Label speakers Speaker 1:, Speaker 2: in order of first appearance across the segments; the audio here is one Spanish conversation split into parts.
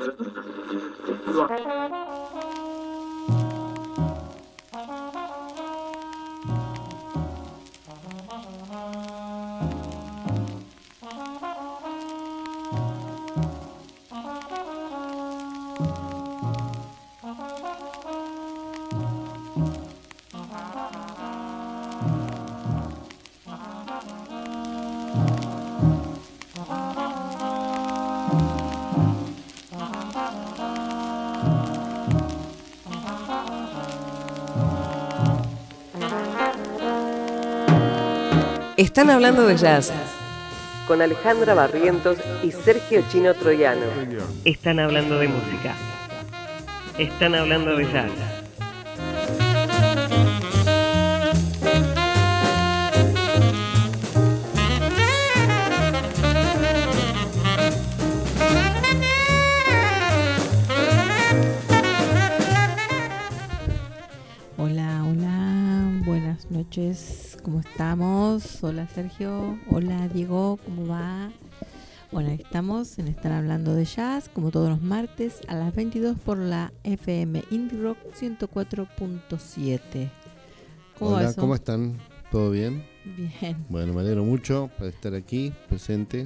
Speaker 1: Están hablando de jazz con Alejandra Barrientos y Sergio Chino Troiano. Están hablando de música. Están hablando de jazz.
Speaker 2: Hola, hola, buenas noches, ¿cómo estamos? Hola Sergio, hola Diego, ¿cómo va? Bueno, estamos en Están Hablando de Jazz, como todos los martes, a las 22 por la FM Indie Rock 104.7.
Speaker 3: Hola, ¿cómo están? ¿Todo bien?
Speaker 2: Bien.
Speaker 3: Bueno, me alegro mucho por estar aquí, presente,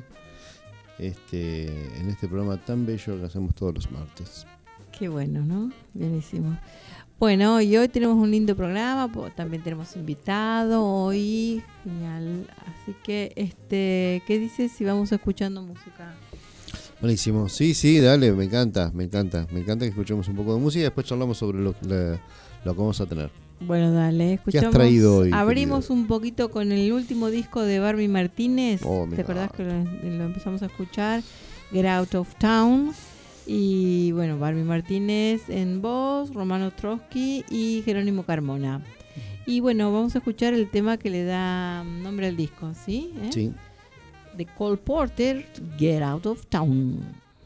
Speaker 3: en este programa tan bello que hacemos todos los martes.
Speaker 2: Qué bueno, ¿no? Bienísimo. Bueno, y hoy tenemos un lindo programa, también tenemos invitado hoy, genial. Así que, ¿qué dices si vamos escuchando música?
Speaker 3: Buenísimo, sí, dale, me encanta que escuchemos un poco de música y después charlamos sobre lo que vamos a tener.
Speaker 2: Bueno, dale, escuchamos.
Speaker 3: ¿Qué has traído hoy?
Speaker 2: Abrimos un poquito con el último disco de Barbie Martínez. ¿Te acordás que lo empezamos a escuchar? Get Out of Town. Y bueno, Barbie Martínez en voz, Romano Trotsky y Jerónimo Carmona. Y bueno, vamos a escuchar el tema que le da nombre al disco, ¿sí?
Speaker 3: Sí.
Speaker 2: De Cole Porter, Get Out of Town.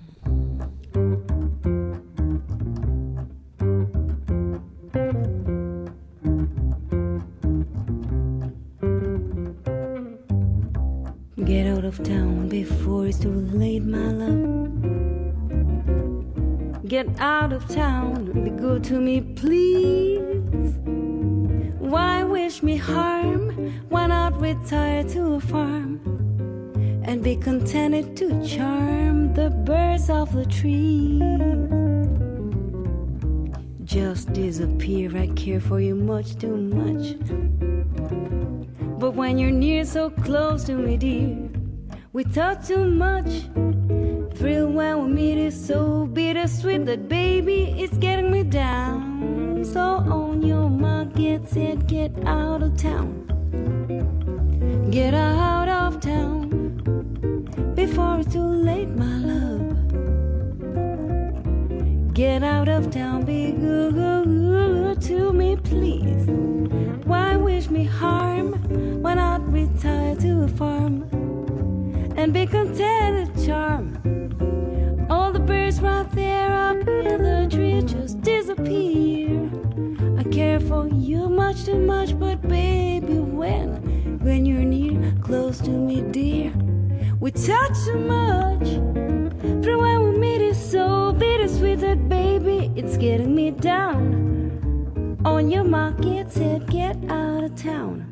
Speaker 4: Get out of town before it's too late, my love. Get out of town, be good to me, please. Why wish me harm? Why not retire to a farm and be contented to charm the birds of the trees? Just disappear, I care for you much too much. But when you're near, so close to me, dear, we talk too much. Thrill when we meet is so bittersweet that baby, it's getting me down. So on your mark, get set, get out of town. Get out of town before it's too late, my love. Get out of town, be good to me, please. Why wish me harm? Why not retire to a farm and be content to charm all the birds right there up in the tree? Just disappear. I care for you much too much, but baby, when you're near, close to me, dear, we touch too much. Through when we meet is so bittersweet that baby, it's getting me down. On your mark, get set, get out of town.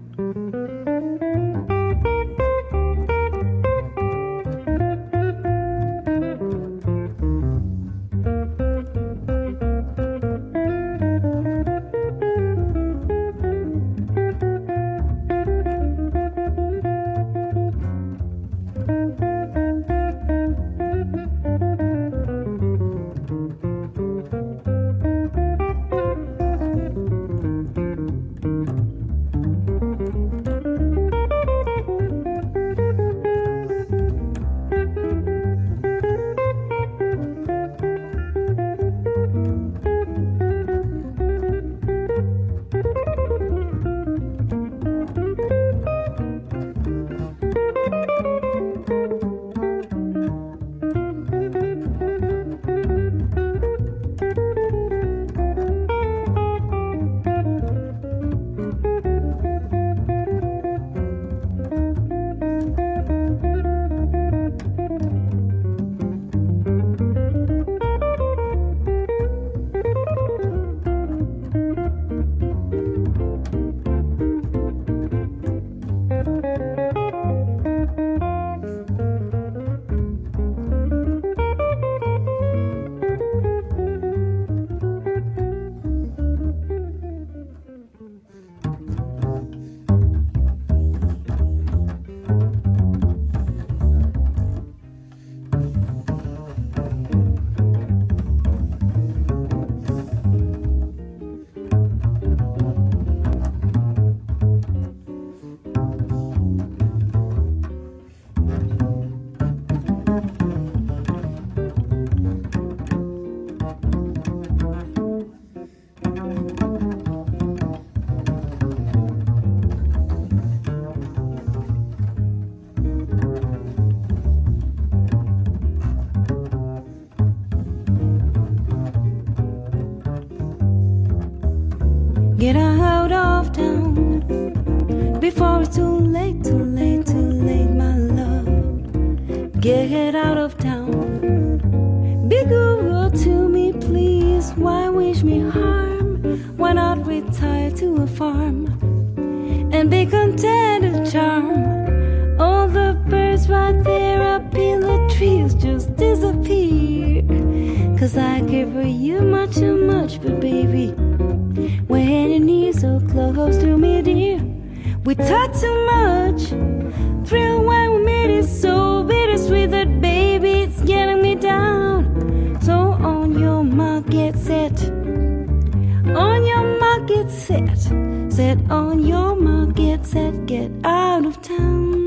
Speaker 4: Get out of town before it's too late, too late, too late, my love. Get out of town. Be good to me, please. Why wish me harm? Why not retire to a farm and be content to charm? All the birds right there up in the trees just disappear. 'Cause I care for you much too much, but baby, when your knees so close to me, dear, we talk too much. Thrill when we meet is so bittersweet that baby, it's getting me down. So on your mark, get set. On your mark, get set. Set on your mark, get set. Get out of town.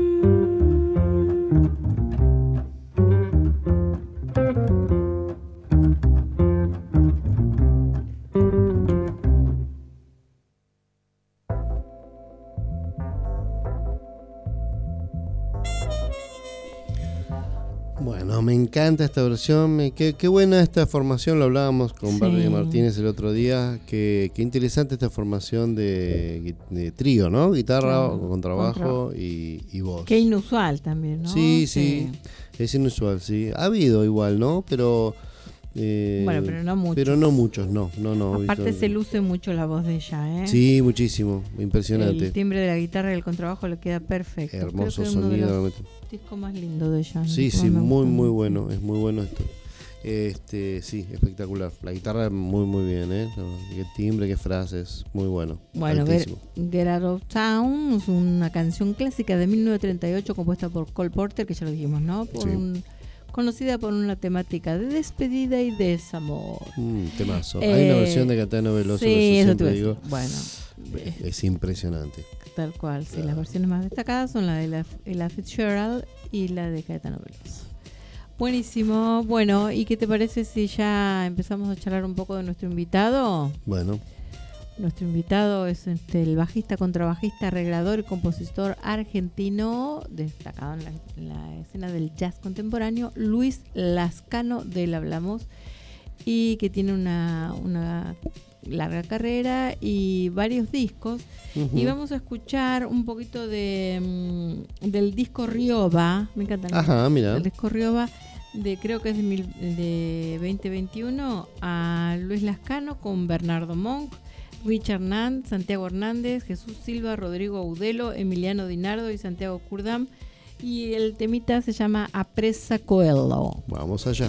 Speaker 3: Bueno, me encanta esta versión. Qué buena esta formación. Lo hablábamos con Barbie Martínez el otro día. Qué interesante esta formación de trío, ¿no? Guitarra, contrabajo y voz.
Speaker 2: Qué inusual también, ¿no?
Speaker 3: Sí. Es inusual, sí. Ha habido igual, ¿no? Pero...
Speaker 2: bueno, pero no muchos.
Speaker 3: Pero no muchos, no.
Speaker 2: Aparte se luce mucho la voz de ella, ¿eh?
Speaker 3: Sí, muchísimo. Impresionante.
Speaker 2: El timbre de la guitarra y el contrabajo le queda perfecto.
Speaker 3: Hermoso
Speaker 2: Creo que
Speaker 3: sonido.
Speaker 2: es uno de los discos más lindos de ella.
Speaker 3: Sí, muy bueno. Es muy bueno esto. Sí, espectacular. La guitarra muy, muy bien, ¿eh? Qué timbre, qué frases. Muy bueno.
Speaker 2: Bueno, Get Out of Town es una canción clásica de 1938 compuesta por Cole Porter, que ya lo dijimos, ¿no? Conocida por una temática de despedida y desamor.
Speaker 3: Temazo. Hay una versión de Caetano Veloso,
Speaker 2: sí,
Speaker 3: eso siempre digo.
Speaker 2: Bueno,
Speaker 3: es impresionante.
Speaker 2: Tal cual, sí. Las versiones más destacadas son la de Ella Fitzgerald y la de Caetano Veloso. Buenísimo. Bueno, ¿y qué te parece si ya empezamos a charlar un poco de nuestro invitado?
Speaker 3: Bueno.
Speaker 2: Nuestro invitado es el bajista, contrabajista, arreglador y compositor argentino, destacado en la escena del jazz contemporáneo, Luis Lascano del Hablamos, y que tiene una larga carrera y varios discos. Uh-huh. Y vamos a escuchar un poquito del disco Rioba. Me encanta.
Speaker 3: Ajá, mira.
Speaker 2: El disco Rioba, creo que es de 2021, a Luis Lascano con Bernardo Monk, Richard Nant, Santiago Hernández, Jesús Silva, Rodrigo Audelo, Emiliano Dinardo y Santiago Kurdam. Y el temita se llama Apresa Coelho.
Speaker 3: Vamos allá.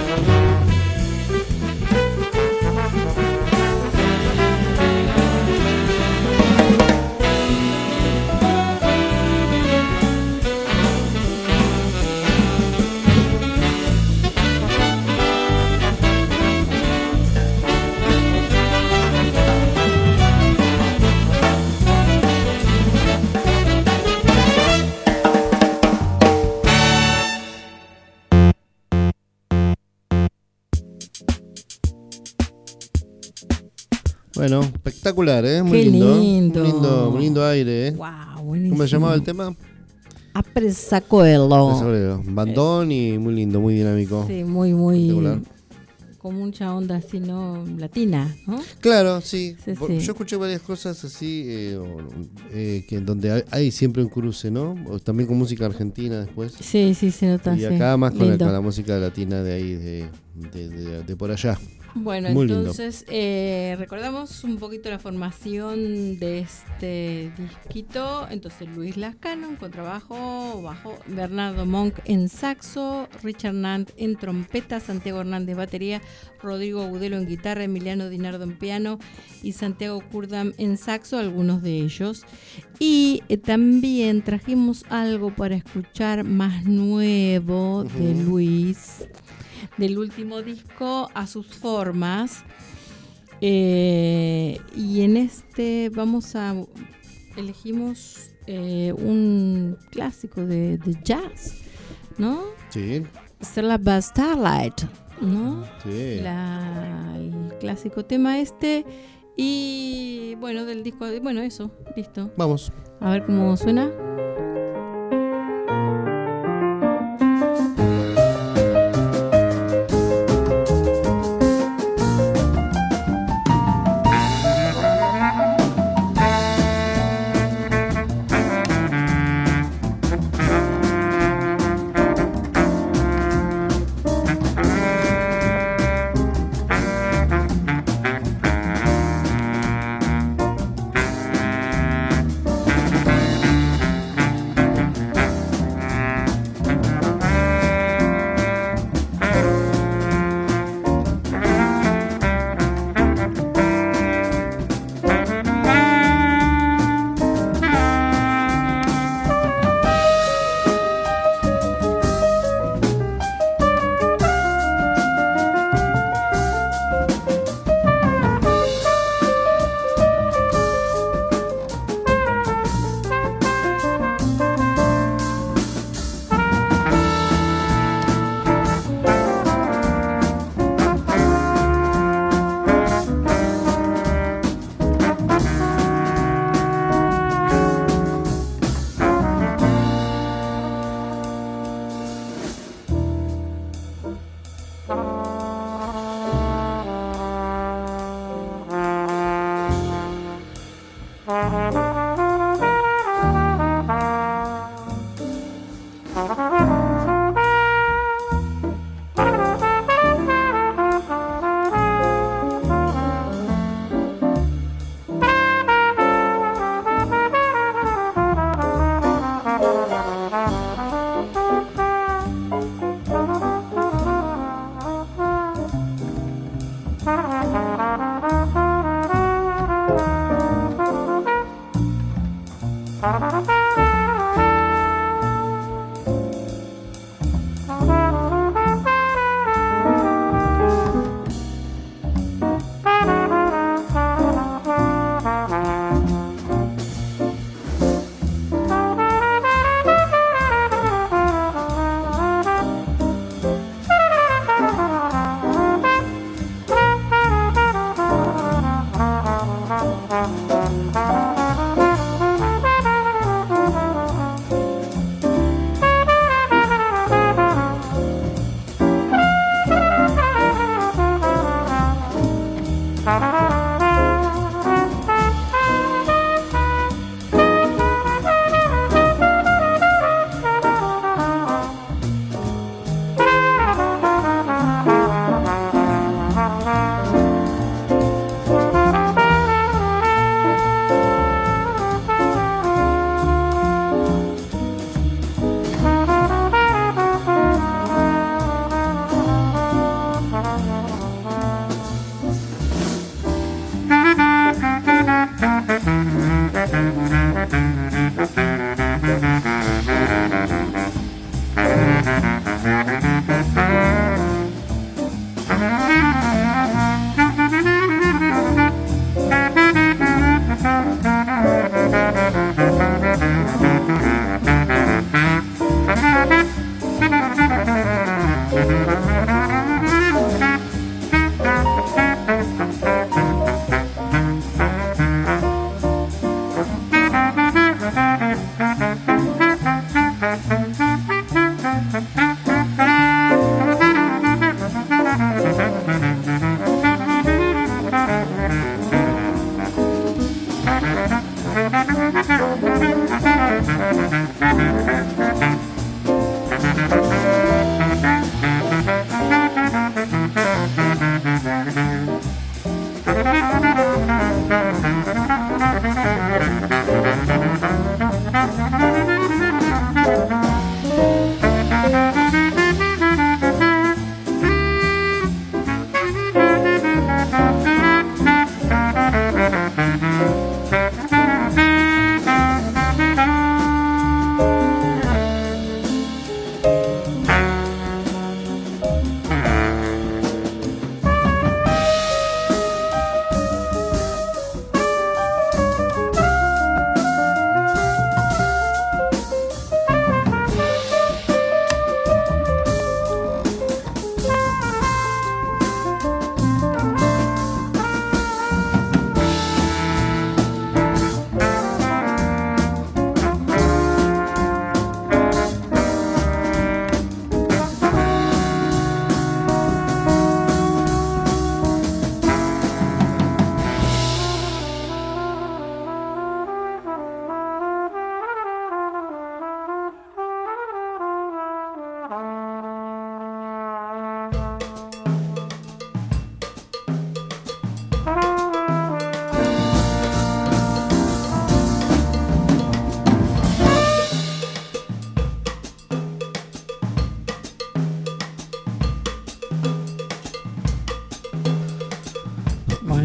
Speaker 3: Bueno, espectacular, muy
Speaker 2: Qué
Speaker 3: lindo. Muy lindo aire,
Speaker 2: Wow, buenísimo.
Speaker 3: ¿Cómo se llamaba el tema?
Speaker 2: Apresacoelo.
Speaker 3: Bandón y muy lindo, muy dinámico.
Speaker 2: Sí, muy con mucha onda así, ¿no? Latina, ¿no?
Speaker 3: Claro, sí.
Speaker 2: Sí.
Speaker 3: Yo escuché varias cosas así, que donde hay siempre un cruce, ¿no? O también con música argentina después.
Speaker 2: Sí, se nota.
Speaker 3: Y acá más con
Speaker 2: Lindo.
Speaker 3: la música latina de ahí, de por allá.
Speaker 2: Bueno,
Speaker 3: Muy
Speaker 2: entonces recordamos un poquito la formación de este disquito. Entonces Luis Lascano en contrabajo, bajo, Bernardo Monk en saxo, Richard Nant en trompeta, Santiago Hernández batería, Rodrigo Agudelo en guitarra, Emiliano Dinardo en piano y Santiago Kurdam en saxo, algunos de ellos. Y también trajimos algo para escuchar más nuevo de Luis, del último disco, A sus formas, y en este elegimos un clásico de jazz, ¿no?
Speaker 3: Sí.
Speaker 2: Starlight, ¿no?
Speaker 3: Sí.
Speaker 2: El clásico tema y bueno, del disco, bueno, eso, listo.
Speaker 3: Vamos.
Speaker 2: A ver cómo suena.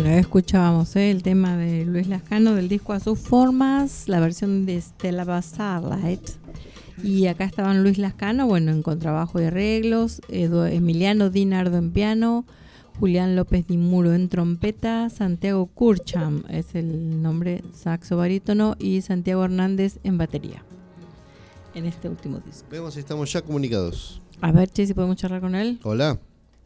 Speaker 2: Bueno, escuchábamos el tema de Luis Lascano del disco A Sus Formas, la versión de Stella Starlight. Y acá estaban Luis Lascano, bueno, en contrabajo y arreglos, Emiliano Di Nardo en piano, Julián López Di Muro en trompeta, Santiago Curcham es el nombre, saxo barítono, y Santiago Hernández en batería. En este último disco.
Speaker 3: Vemos si estamos ya comunicados.
Speaker 2: A ver, che, si podemos charlar con él.
Speaker 3: Hola.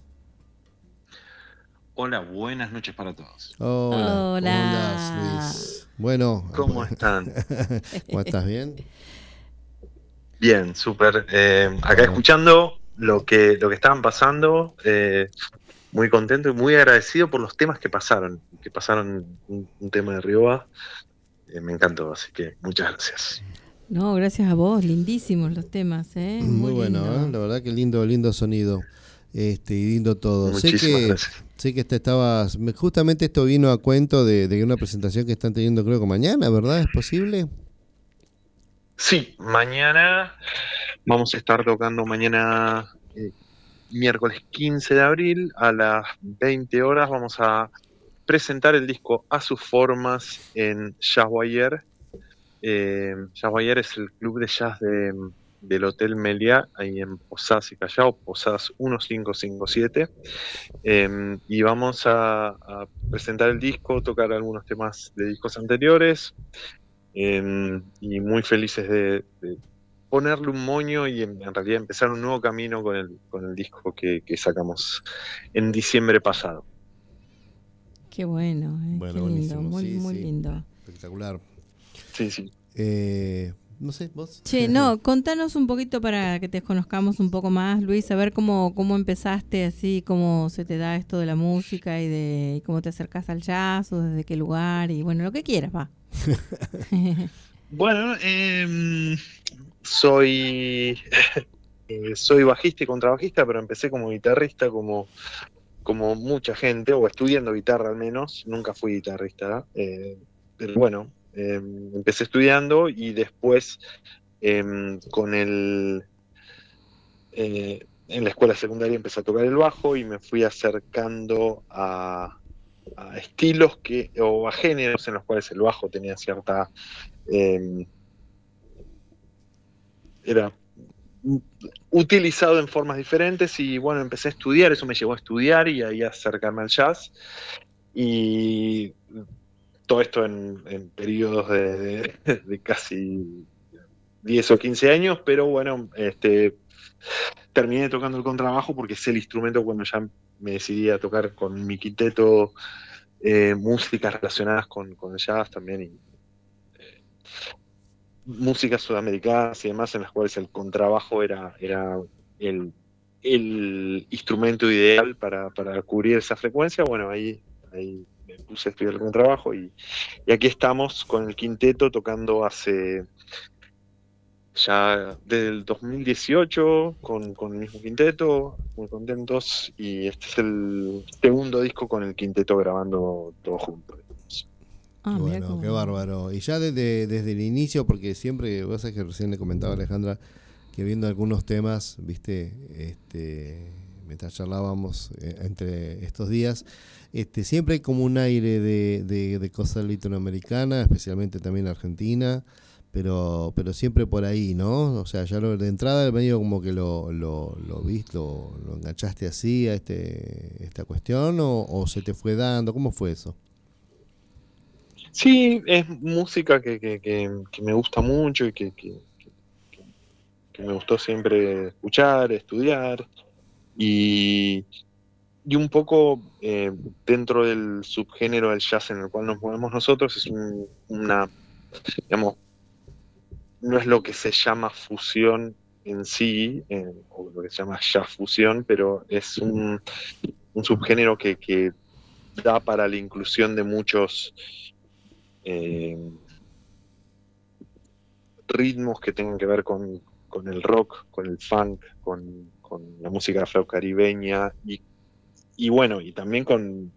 Speaker 5: Hola, buenas noches para todos.
Speaker 3: Hola. ¿Cómo andás, Luis? Bueno.
Speaker 5: ¿Cómo están?
Speaker 3: ¿Cómo estás? ¿Bien?
Speaker 5: Bien, súper. Acá escuchando lo que estaban pasando, muy contento y muy agradecido por los temas que pasaron. Un tema de Rioba, me encantó, así que muchas gracias.
Speaker 2: No, gracias a vos, lindísimos los temas,
Speaker 3: Muy bueno, la verdad que lindo sonido, y lindo todo.
Speaker 5: Muchísimas gracias.
Speaker 3: Sé que justamente esto vino a cuento de una presentación que están teniendo, creo que mañana, ¿verdad? ¿Es posible?
Speaker 5: Sí, mañana vamos a estar tocando miércoles 15 de abril a las 20 horas. Vamos a presentar el disco A Sus Formas en Jazzwire. Jazzwire es el club de jazz del Hotel Meliá, ahí en Posadas y Callao, Posadas 1557. Y vamos a presentar el disco, tocar algunos temas de discos anteriores. Y muy felices de ponerle un moño y en realidad empezar un nuevo camino con el disco que sacamos en diciembre pasado.
Speaker 2: Qué bueno, qué lindo, muy lindo.
Speaker 3: Espectacular.
Speaker 5: Sí.
Speaker 3: No sé, vos.
Speaker 2: Che, contanos un poquito para que te conozcamos un poco más, Luis, a ver cómo empezaste, así, cómo se te da esto de la música y cómo te acercas al jazz, o desde qué lugar, y bueno, lo que quieras, va.
Speaker 5: Bueno, soy bajista y contrabajista, pero empecé como guitarrista, como mucha gente, o estudiando guitarra al menos. Nunca fui guitarrista, pero bueno, empecé estudiando y después en la escuela secundaria empecé a tocar el bajo y me fui acercando a estilos o a géneros en los cuales el bajo tenía cierta era utilizado en formas diferentes, y bueno, empecé a estudiar, eso me llevó a estudiar y ahí a acercarme al jazz, y todo esto en periodos de casi 10 o 15 años, pero bueno, terminé tocando el contrabajo porque es el instrumento cuando ya me decidí a tocar con mi quinteto músicas relacionadas con el jazz también, y músicas sudamericanas y demás, en las cuales el contrabajo era el instrumento ideal para cubrir esa frecuencia. Bueno, ahí me puse a estudiar el contrabajo y aquí estamos con el quinteto tocando hace ya desde el 2018 con el mismo quinteto, muy contentos, y este es el segundo disco con el quinteto grabando todo junto.
Speaker 3: Bueno, qué bárbaro. Y ya desde el inicio, porque siempre, vos sabés que recién le comentaba a Alejandra que viendo algunos temas, viste, mientras charlábamos entre estos días, siempre hay como un aire de cosa latinoamericana, especialmente también argentina, pero siempre por ahí, ¿no? O sea, ya de entrada el medio como que lo viste, lo enganchaste así a esta cuestión, o se te fue dando, ¿cómo fue eso?
Speaker 5: Sí, es música que me gusta mucho y que me gustó siempre escuchar, estudiar, y un poco dentro del subgénero del jazz en el cual nos movemos nosotros, es digamos, no es lo que se llama fusión en sí, o lo que se llama jazz fusión, pero es un subgénero que da para la inclusión de muchos ritmos que tengan que ver con el rock, con el funk, con la música afrocaribeña y bueno, y también con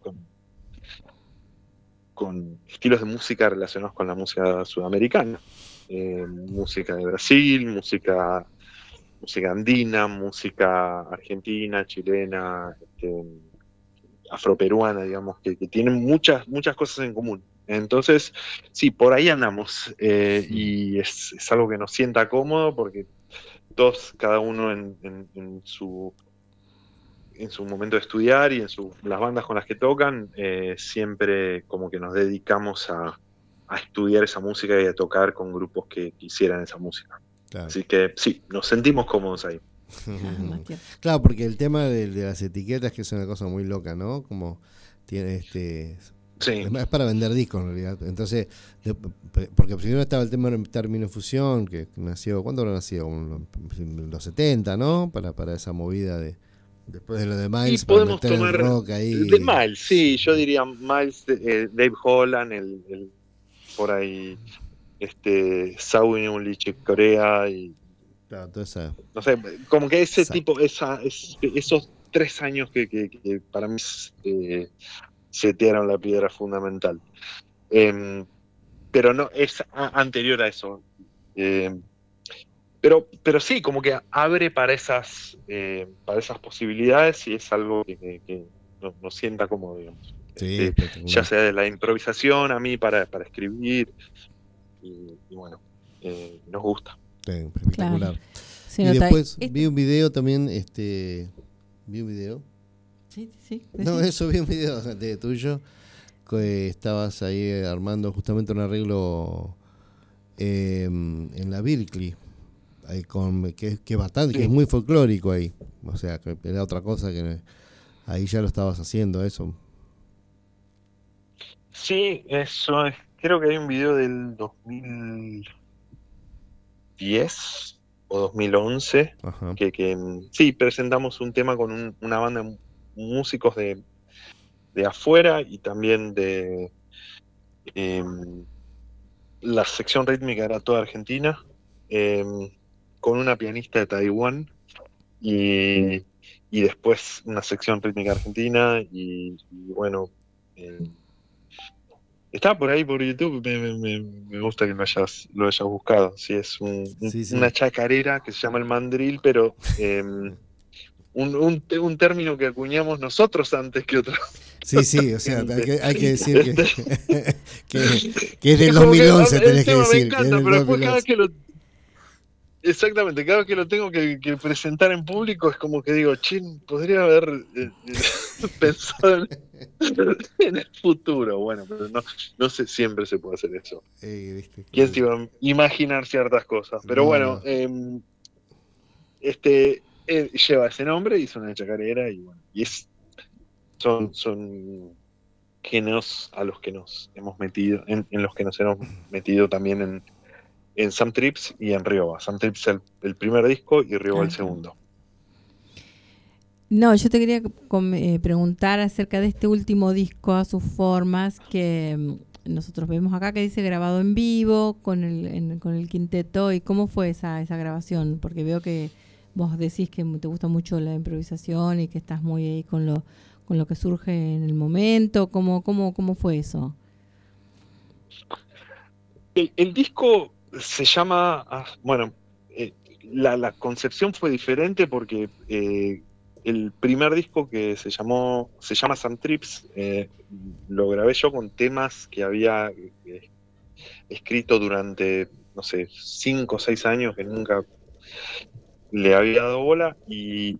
Speaker 5: estilos de música relacionados con la música sudamericana, música de Brasil, música andina, música argentina, chilena, afroperuana, digamos, que tienen muchas cosas en común. Entonces, sí, por ahí andamos, y es algo que nos sienta cómodo porque todos, cada uno en su momento de estudiar y las bandas con las que tocan, siempre como que nos dedicamos a estudiar esa música y a tocar con grupos que hicieran esa música. Claro. Así que sí, nos sentimos cómodos ahí.
Speaker 3: Claro, porque el tema de las etiquetas, que es una cosa muy loca, ¿no? Como tiene sí. Es para vender discos en realidad. Entonces, porque primero estaba el tema del término fusión, que nació, ¿cuándo habrá nacido? En los 70, ¿no? Para esa movida después de lo de Miles,
Speaker 5: y podemos
Speaker 3: para meter
Speaker 5: tomar
Speaker 3: el rock ahí.
Speaker 5: De Miles, sí, yo diría Miles, Dave Holland, el por ahí, Saúl Chick Corea y
Speaker 3: claro, entonces,
Speaker 5: no sé, como que ese tipo, esos 3 años que para mí setearon la piedra fundamental. Pero no, es anterior a eso. Pero sí, como que abre para esas posibilidades, y es algo que nos sienta cómodo, digamos.
Speaker 3: Sí,
Speaker 5: ya sea de la improvisación, a mí para escribir, y bueno, nos gusta.
Speaker 3: Sí, espectacular.
Speaker 2: Claro.
Speaker 3: Y después vi un video también, vi un video.
Speaker 2: Sí.
Speaker 3: No, eso, vi un video de tuyo, que estabas ahí armando justamente un arreglo en la Berkeley, ahí que es bastante, sí, que es muy folclórico ahí, o sea, que era otra cosa que ahí ya lo estabas haciendo, eso.
Speaker 5: Sí, eso es, creo que hay un video del 2010 o 2011, que sí, presentamos un tema con una banda de músicos de afuera, y también de la sección rítmica era toda argentina, con una pianista de Taiwán, y después una sección rítmica argentina, y bueno, está por ahí por YouTube, me gusta que lo hayas buscado. Sí, es una chacarera que se llama el mandril, pero un término que acuñamos nosotros antes que otro.
Speaker 3: Sí, o sea, hay que decir que es del 2011, tenés que decir.
Speaker 5: Me encanta, pero después cada vez que exactamente, cada vez que lo tengo que presentar en público, es como que digo, chin, podría haber pensado en el futuro. Bueno, pero no sé, siempre se puede hacer eso. ¿Quién se iba a imaginar ciertas cosas? Pero bueno, lleva ese nombre, y es una chacarera, y bueno, y son géneros a los que nos hemos metido, en los que nos hemos metido también en Sam Trips y en Rioba. Sam Trips el primer disco y Rioba el segundo.
Speaker 2: No, yo te quería preguntar acerca de este último disco, A sus formas, que nosotros vemos acá, que dice grabado en vivo con el quinteto. ¿Y cómo fue esa grabación? Porque veo que vos decís que te gusta mucho la improvisación y que estás muy ahí con lo que surge en el momento. ¿Cómo fue eso?
Speaker 5: El disco se llama, bueno, la concepción fue diferente porque el primer disco, que se llama Sam Trips, lo grabé yo con temas que había escrito durante, no sé, 5 o 6 años, que nunca le había dado bola, y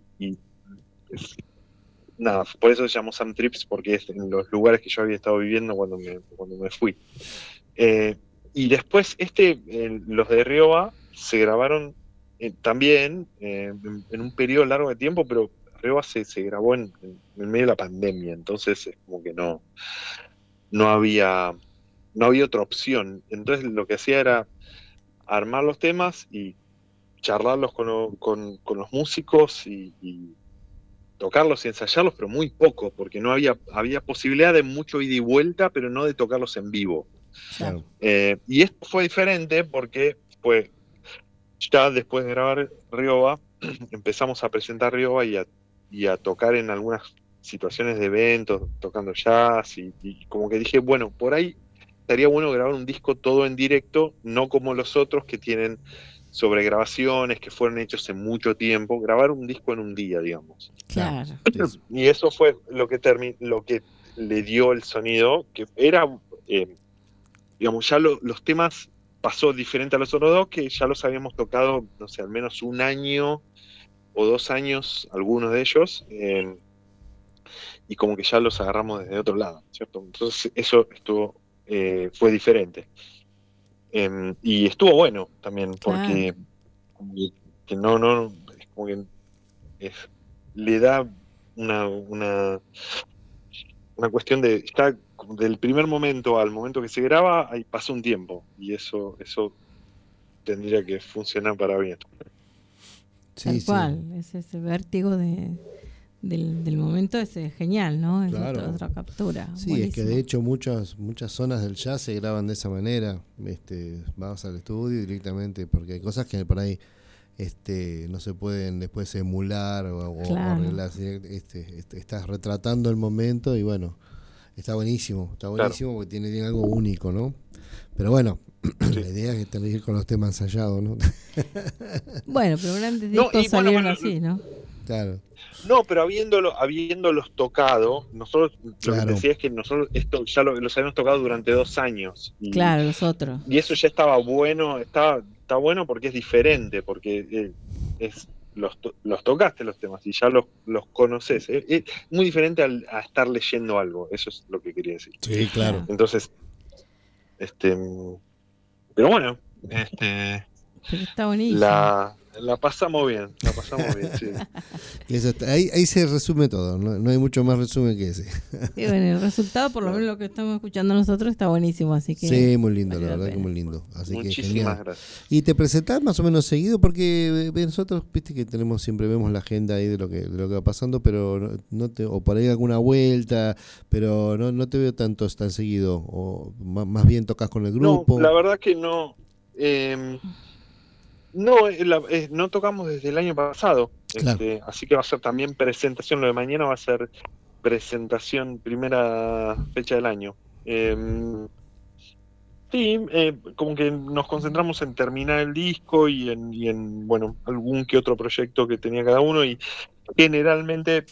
Speaker 5: nada, por eso se llamó Sam Trips, porque es en los lugares que yo había estado viviendo cuando me fui. Y después los de Rioba se grabaron también en un periodo largo de tiempo, pero Rioba se grabó en medio de la pandemia, entonces es como que no había otra opción. Entonces lo que hacía era armar los temas y charlarlos con los músicos, y tocarlos y ensayarlos, pero muy poco, porque no había posibilidad de mucho ida y vuelta, pero no de tocarlos en vivo.
Speaker 3: Claro.
Speaker 5: Y esto fue diferente porque ya después de grabar Rioba, empezamos a presentar Rioba y a tocar en algunas situaciones de eventos, tocando jazz, y como que dije, bueno, por ahí estaría bueno grabar un disco todo en directo, no como los otros que tienen sobre grabaciones que fueron hechos en mucho tiempo, grabar un disco en un día, digamos.
Speaker 2: Claro.
Speaker 5: Y eso fue lo que le dio el sonido, que era, digamos, ya los temas pasó diferente a los otros dos, que ya los habíamos tocado, no sé, al menos 1 año o 2 años, algunos de ellos, y como que ya los agarramos desde otro lado, ¿cierto? Entonces eso fue diferente. Y estuvo bueno también, porque como que no, es como que le da una cuestión de, está del primer momento al momento que se graba, ahí pasa un tiempo, y eso tendría que funcionar para bien.
Speaker 2: Tal cual, es ese vértigo del momento, ese es genial, ¿no? Es otra captura.
Speaker 3: Sí,
Speaker 2: buenísimo.
Speaker 3: Es que de hecho muchas zonas del jazz se graban de esa manera. Vas al estudio directamente, porque hay cosas que por ahí no se pueden después emular o arreglar. Estás retratando el momento y bueno, está buenísimo porque tiene algo único, ¿no? Pero bueno, la idea es ir con los temas ensayados, ¿no?
Speaker 2: Bueno, pero grandes discos salieron así, ¿no?
Speaker 3: Claro.
Speaker 5: No, pero habiéndolos tocado, nosotros lo que decía es que nosotros esto ya los habíamos tocado durante 2 años.
Speaker 2: Claro, los otros.
Speaker 5: Y eso ya estaba bueno, está bueno porque es diferente, porque los tocaste los temas y ya los conoces. Es muy diferente a estar leyendo algo, eso es lo que quería decir.
Speaker 3: Sí, claro.
Speaker 5: Entonces, pero bueno,
Speaker 2: pero está buenísimo.
Speaker 5: La pasamos bien, sí.
Speaker 3: Y eso ahí se resume todo, no hay mucho más resumen que ese.
Speaker 2: Sí, bueno, el resultado, por lo menos lo que estamos escuchando nosotros, está buenísimo, así que...
Speaker 3: Sí, muy lindo, la verdad que muy lindo. Así
Speaker 5: Muchísimas
Speaker 3: que
Speaker 5: gracias.
Speaker 3: ¿Y te presentás más o menos seguido? Porque nosotros, viste que siempre vemos la agenda ahí de lo que va pasando, pero o por ahí alguna vuelta, pero no te veo tan seguido, o más bien tocas con el grupo.
Speaker 5: No, la verdad que no. No tocamos desde el año pasado,
Speaker 3: Claro.
Speaker 5: Así que va a ser también presentación, lo de mañana va a ser presentación, primera fecha del año. Como que nos concentramos en terminar el disco y en bueno, algún que otro proyecto que tenía cada uno, y generalmente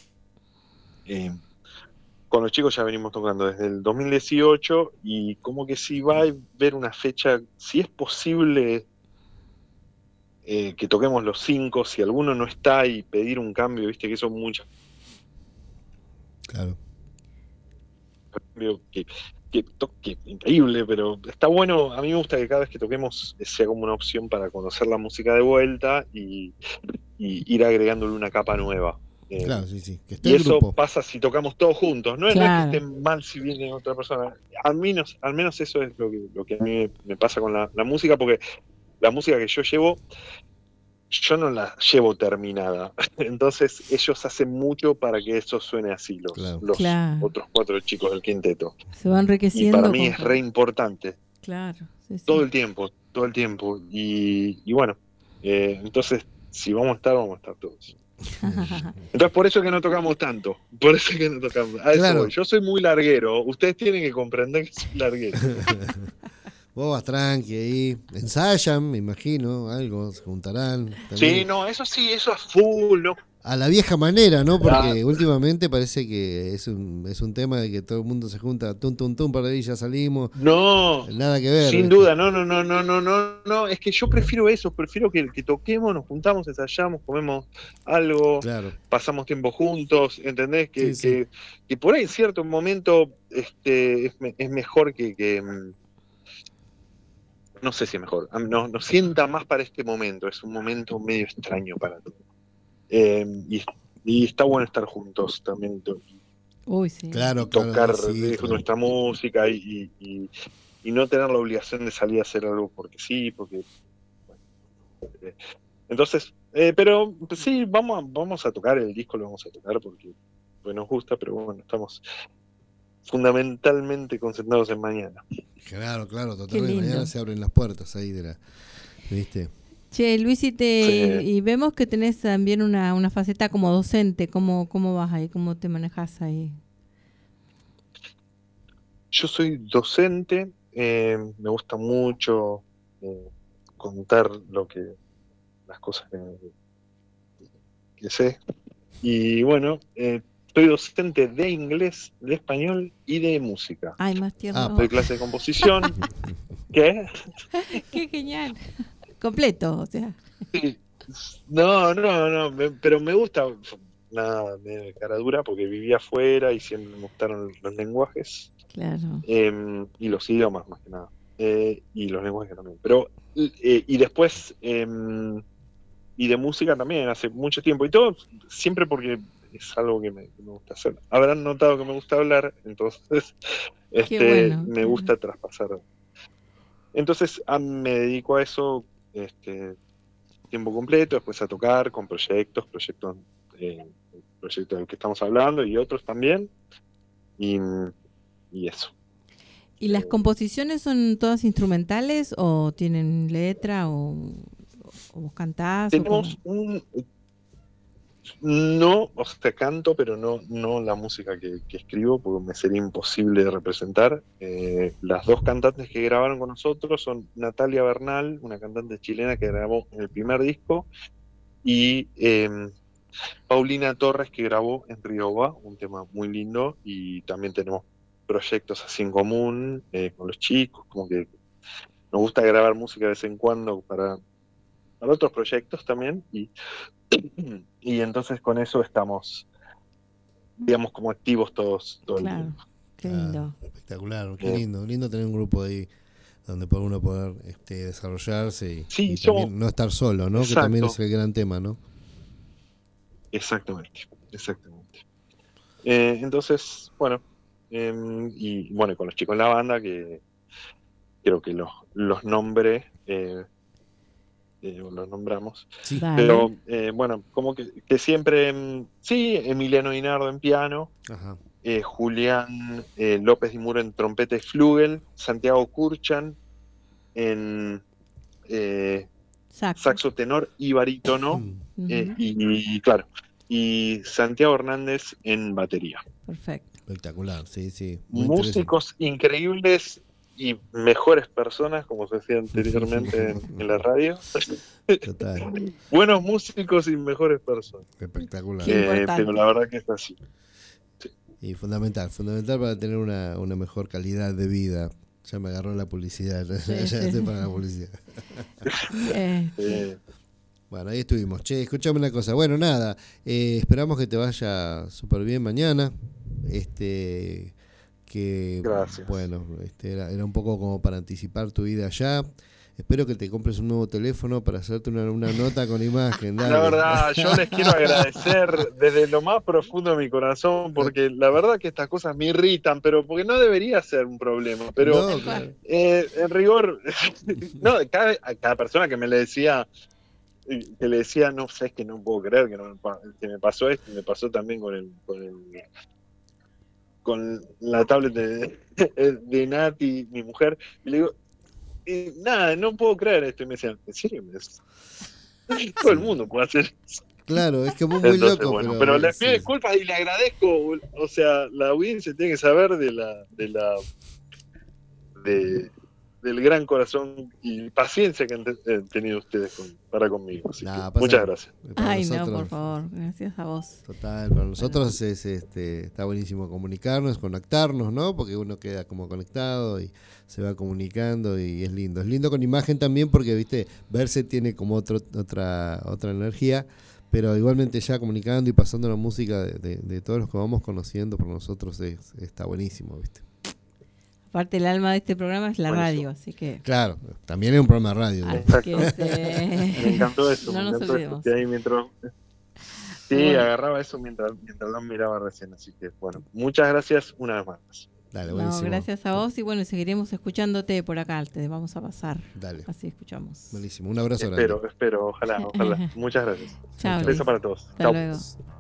Speaker 5: con los chicos ya venimos tocando desde el 2018, y como que si va a haber una fecha, si es posible que toquemos los 5, si alguno no está, y pedir un cambio, viste que son muchas.
Speaker 3: Claro.
Speaker 5: Que toque increíble, pero está bueno. A mí me gusta que cada vez que toquemos sea como una opción para conocer la música de vuelta y ir agregándole una capa nueva.
Speaker 3: Claro, sí. Que esté
Speaker 5: y
Speaker 3: el
Speaker 5: eso
Speaker 3: grupo.
Speaker 5: Pasa si tocamos todos juntos. No es que esté mal si viene otra persona. Al menos eso es lo que a mí me pasa con la música, porque la música que yo llevo, yo no la llevo terminada. Entonces ellos hacen mucho para que eso suene así, los otros 4 chicos del quinteto.
Speaker 2: Se van enriqueciendo.
Speaker 5: Y para mí es re importante.
Speaker 2: Claro. Sí.
Speaker 5: Todo el tiempo. Y bueno, entonces si vamos a estar todos. Entonces por eso es que no tocamos tanto.
Speaker 3: Claro.
Speaker 5: Yo soy muy larguero. Ustedes tienen que comprender que soy larguero.
Speaker 3: Vos vas tranqui ahí, ensayan, me imagino, algo, se juntarán. También.
Speaker 5: Sí, no, eso sí, eso es full, ¿no?
Speaker 3: A la vieja manera, ¿no? Porque últimamente parece que es un tema de que todo el mundo se junta, tum, para ahí ya salimos.
Speaker 5: No,
Speaker 3: nada que ver.
Speaker 5: Sin duda, no, es que yo prefiero eso, prefiero que toquemos, nos juntamos, ensayamos, comemos algo, pasamos tiempo juntos, ¿entendés? Que por ahí en cierto momento es mejor que no sé si es mejor, nos sienta más para este momento, es un momento medio extraño para todos. Y está bueno estar juntos también.
Speaker 2: Uy, sí.
Speaker 5: Tocar nuestra música y no tener la obligación de salir a hacer algo porque sí, porque... Bueno, entonces, pero sí, vamos a tocar el disco, lo vamos a tocar porque nos gusta, pero bueno, estamos fundamentalmente concentrados en mañana.
Speaker 3: Claro, totalmente. Mañana se abren las puertas ahí de la... ¿Viste?
Speaker 2: Che, Luis, y vemos que tenés también una faceta como docente. ¿Cómo vas ahí? ¿Cómo te manejas ahí?
Speaker 5: Yo soy docente, me gusta mucho contar lo que las cosas que sé. Y bueno, soy docente de inglés, de español y de música.
Speaker 2: Ay, más tierno.
Speaker 5: Doy clase de composición. ¿Qué?
Speaker 2: Qué genial. Completo, o sea.
Speaker 5: Sí. No, pero me gusta, nada, de cara dura, porque vivía afuera y siempre me gustaron los lenguajes.
Speaker 2: Claro.
Speaker 5: Y los idiomas, más que nada. Y los lenguajes también. Pero, y después, y de música también, hace mucho tiempo. Y todo siempre porque es algo que me gusta hacer. Habrán notado que me gusta hablar, entonces
Speaker 2: bueno,
Speaker 5: me gusta traspasar. Entonces me dedico a eso tiempo completo, después a tocar con proyectos del que estamos hablando y otros también. Y eso.
Speaker 2: ¿Y las composiciones son todas instrumentales o tienen letra o vos cantás?
Speaker 5: Tenemos no, o sea, canto, pero no la música que escribo, porque me sería imposible de representar. Las dos cantantes que grabaron con nosotros son Natalia Bernal, una cantante chilena que grabó en el primer disco, y Paulina Torres, que grabó en Rioba, un tema muy lindo, y también tenemos proyectos así en común con los chicos, como que nos gusta grabar música de vez en cuando para otros proyectos también, y entonces con eso estamos, digamos, como activos todos todo
Speaker 2: claro.
Speaker 5: el tiempo.
Speaker 2: Qué lindo.
Speaker 3: Espectacular, qué lindo tener un grupo ahí donde uno poder desarrollarse y también no estar solo, ¿no?
Speaker 5: Exacto.
Speaker 3: Que también es el gran tema, ¿no?
Speaker 5: Exactamente. Entonces, bueno, y bueno, con los chicos en la banda, que creo que los nombré, los nombramos,
Speaker 3: sí.
Speaker 5: Pero bueno, como que siempre, sí, Emiliano Dinardo en piano,
Speaker 3: Ajá.
Speaker 5: Julián López Di Muro en trompeta y flugel, Santiago Kurchan en saxo tenor y barítono, y claro, y Santiago Hernández en batería.
Speaker 2: Perfecto.
Speaker 3: Espectacular, sí.
Speaker 5: Músicos increíbles y mejores personas, como se decía anteriormente en la radio.
Speaker 3: Total.
Speaker 5: Buenos músicos y mejores personas.
Speaker 3: Espectacular.
Speaker 5: Pero la verdad que es así. Sí.
Speaker 3: Y fundamental para tener una mejor calidad de vida. Ya me agarró la publicidad, ya estoy para la publicidad. Bueno, ahí estuvimos. Che, escuchame una cosa. Bueno, nada, esperamos que te vaya súper bien mañana. Que
Speaker 5: gracias.
Speaker 3: Bueno, era un poco como para anticipar tu vida allá. Espero que te compres un nuevo teléfono para hacerte una nota con imagen. Dale.
Speaker 5: La verdad, yo les quiero agradecer desde lo más profundo de mi corazón, porque la verdad que estas cosas me irritan, pero porque no debería ser un problema. Pero
Speaker 3: no, claro.
Speaker 5: En rigor, no, cada persona que le decía, no sé, es que no puedo creer que me pasó esto, y me pasó también con la tablet de Nati, mi mujer, y le digo, nada, no puedo creer esto, y me decían, ¿en serio? Todo el mundo puede hacer eso.
Speaker 3: Claro, es que muy loco.
Speaker 5: Bueno, pero le pido disculpas y le agradezco, o sea, la audiencia tiene que saber del gran corazón y paciencia que han tenido ustedes para conmigo. Así que muchas gracias.
Speaker 2: Ay, nosotros, no, por favor, gracias a vos.
Speaker 3: Total, para nosotros está buenísimo comunicarnos, conectarnos, ¿no? Porque uno queda como conectado y se va comunicando y es lindo. Es lindo con imagen también porque, viste, verse tiene como otra energía, pero igualmente ya comunicando y pasando la música de todos los que vamos conociendo por nosotros está buenísimo, viste.
Speaker 2: Aparte, el alma de este programa es la radio, así que...
Speaker 3: Claro, también es un programa de radio.
Speaker 5: Exacto. Me encantó eso.
Speaker 2: No nos olvidemos.
Speaker 5: Que ahí mientras... Sí, bueno. Agarraba eso mientras lo miraba recién. Así que, bueno, muchas gracias una vez más.
Speaker 3: Dale, buenísimo.
Speaker 2: Gracias a vos y bueno, seguiremos escuchándote por acá. Te vamos a pasar.
Speaker 3: Dale.
Speaker 2: Así escuchamos.
Speaker 3: Buenísimo. Un abrazo
Speaker 5: grande. Espero. Ojalá. Muchas gracias.
Speaker 2: Chao.
Speaker 5: Un beso para todos.
Speaker 2: Hasta luego.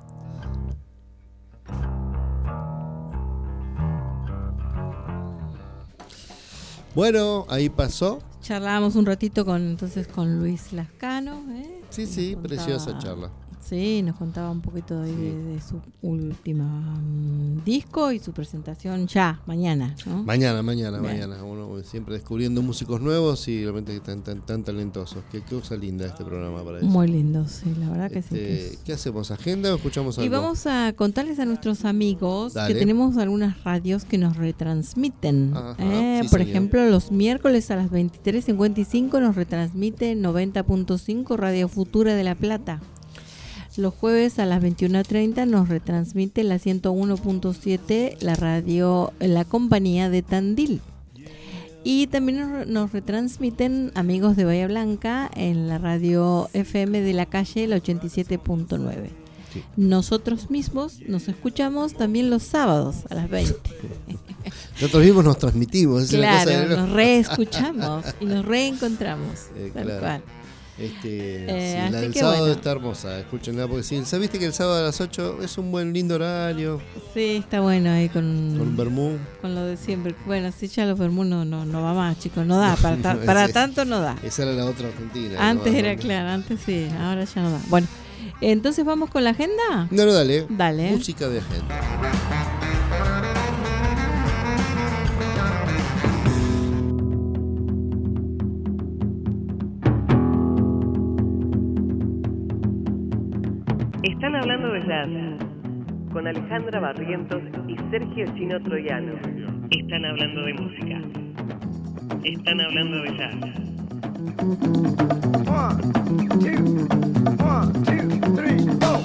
Speaker 3: Bueno, ahí pasó.
Speaker 2: Charlábamos un ratito con Luis Lascano.
Speaker 3: Sí, preciosa charla.
Speaker 2: Sí, nos contaba un poquito de su última disco y su presentación ya, mañana, ¿no?
Speaker 3: Mañana. Uno siempre descubriendo músicos nuevos y realmente tan talentosos. Qué cosa linda este programa para eso.
Speaker 2: Muy lindo, sí, la verdad que sí.
Speaker 3: ¿Qué hacemos? ¿Agenda o escuchamos algo?
Speaker 2: Y vamos a contarles a nuestros amigos
Speaker 3: Dale.
Speaker 2: que tenemos algunas radios que nos retransmiten.
Speaker 3: Ajá, sí,
Speaker 2: por
Speaker 3: señor.
Speaker 2: ejemplo, los miércoles a las 23:55 nos retransmite 90.5 Radio Futura de La Plata. Los jueves a las 21:30 nos retransmite la 101.7, la radio La Compañía de Tandil. Y también nos retransmiten amigos de Bahía Blanca en la radio FM de la calle, el 87.9.
Speaker 3: Sí.
Speaker 2: Nosotros mismos nos escuchamos también los sábados a las 20.
Speaker 3: Nosotros mismos nos transmitimos.
Speaker 2: Claro, nos reescuchamos y nos reencontramos. Tal
Speaker 3: claro.
Speaker 2: cual.
Speaker 3: La del sábado está hermosa, escúchenla porque sí, ¿sabiste que el sábado a las 8 es un buen lindo horario?
Speaker 2: Sí, está bueno ahí con
Speaker 3: un vermú.
Speaker 2: Con lo de siempre. Bueno, si ya los vermú no va más, chicos, no da, para tanto no da.
Speaker 3: Esa era la otra Argentina.
Speaker 2: Antes era claro, antes sí, ahora ya no da. Bueno, entonces vamos con la agenda.
Speaker 3: No, dale.
Speaker 2: Dale.
Speaker 3: Música de agenda.
Speaker 1: Están hablando de jazz con Alejandra Barrientos y Sergio Chino Troyano. Están hablando de música. Están hablando de jazz.
Speaker 6: 1, 2, 3, go.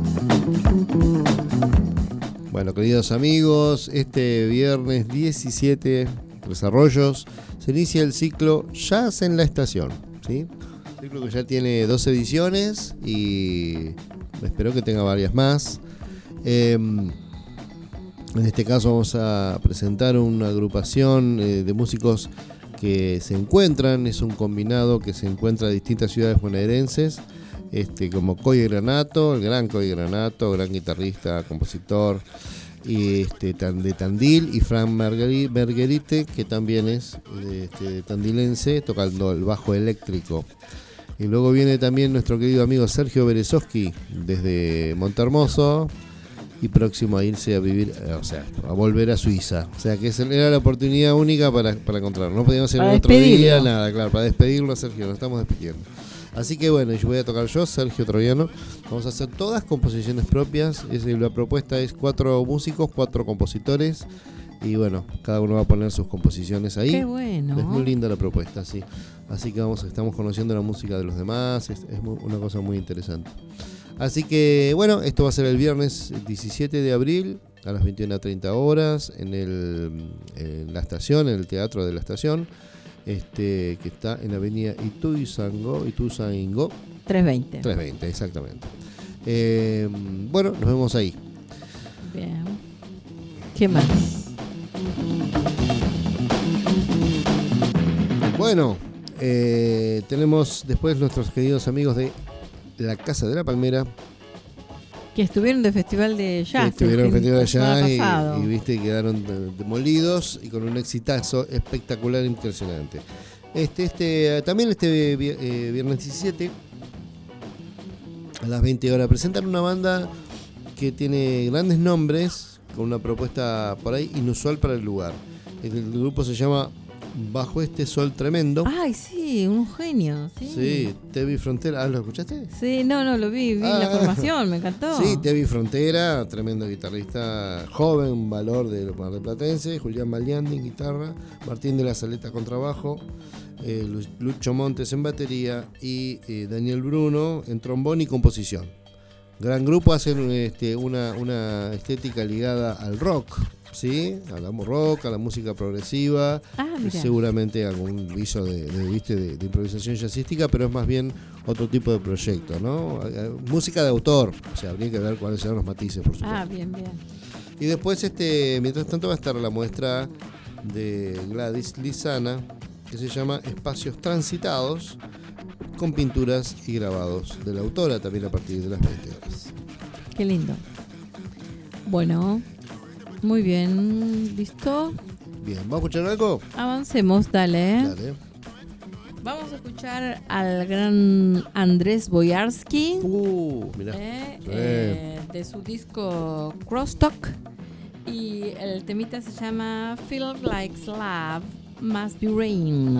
Speaker 3: Bueno, queridos amigos, este viernes 17, Tres Arroyos, se inicia el ciclo Jazz en la Estación, ¿sí? Ciclo que ya tiene 2 ediciones y espero que tenga varias más. En este caso vamos a presentar una agrupación de músicos que se encuentran, es un combinado que se encuentra en distintas ciudades bonaerenses, como Coy Granato, el gran Coy Granato, gran guitarrista, compositor, y de Tandil, y Frank Marguerite, que también es tandilense, tocando el bajo eléctrico. Y luego viene también nuestro querido amigo Sergio Berezovsky desde Montehermoso y próximo a irse a vivir, a volver a Suiza. O sea que era la oportunidad única para encontrarlo. No podíamos hacer en otro día, nada, claro, para despedirlo a Sergio, nos estamos despidiendo. Así que bueno, yo voy a tocar yo, Sergio Troyano. Vamos a hacer todas composiciones propias. La propuesta es 4 músicos, 4 compositores. Y bueno, cada uno va a poner sus composiciones ahí.
Speaker 2: Qué bueno.
Speaker 3: Es muy linda la propuesta, sí. Así que estamos conociendo la música de los demás. Es una cosa muy interesante. Así que bueno, esto va a ser el viernes 17 de abril a las 21:30 horas en la estación, en el Teatro de la Estación, que está en la avenida Ituzaingó 320, exactamente. Bueno, nos vemos ahí.
Speaker 2: Bien. ¿Qué más?
Speaker 3: Bueno, tenemos después nuestros queridos amigos de la Casa de la Palmera,
Speaker 2: que estuvieron de festival de jazz.
Speaker 3: Estuvieron en festival de jazz y viste, quedaron demolidos y con un exitazo espectacular, impresionante. También viernes 17 a las 20 horas presentan una banda que tiene grandes nombres, con una propuesta por ahí inusual para el lugar. El grupo se llama Bajo este Sol Tremendo.
Speaker 2: Ay, sí, un genio.
Speaker 3: Sí, Tevi Frontera. ¿Lo escuchaste?
Speaker 2: Sí, no, lo vi la formación, me encantó.
Speaker 3: Sí, Tevi Frontera, tremendo guitarrista joven, valor de los marplatenses. Julián Maliandi en guitarra, Martín de la Saleta contrabajo, Lucho Montes en batería y Daniel Bruno en trombón y composición. Gran grupo, hacen una estética ligada al rock, ¿sí? Hablamos rock, a la música progresiva, seguramente algún viso de improvisación jazzística, pero es más bien otro tipo de proyecto, ¿no? Música de autor, o sea, habría que ver cuáles serán los matices, por supuesto.
Speaker 2: Bien.
Speaker 3: Y después, mientras tanto, va a estar la muestra de Gladys Lizana, que se llama Espacios Transitados, con pinturas y grabados de la autora, también a partir de las 20 horas.
Speaker 2: Qué lindo. Bueno, muy bien, ¿listo?
Speaker 3: Bien, ¿vamos a escuchar algo?
Speaker 2: Avancemos, dale. Vamos a escuchar al gran Andrés Boyarsky
Speaker 3: Mirá.
Speaker 2: De su disco Crosstalk, y el temita se llama Feel Like Love Must Be Rain.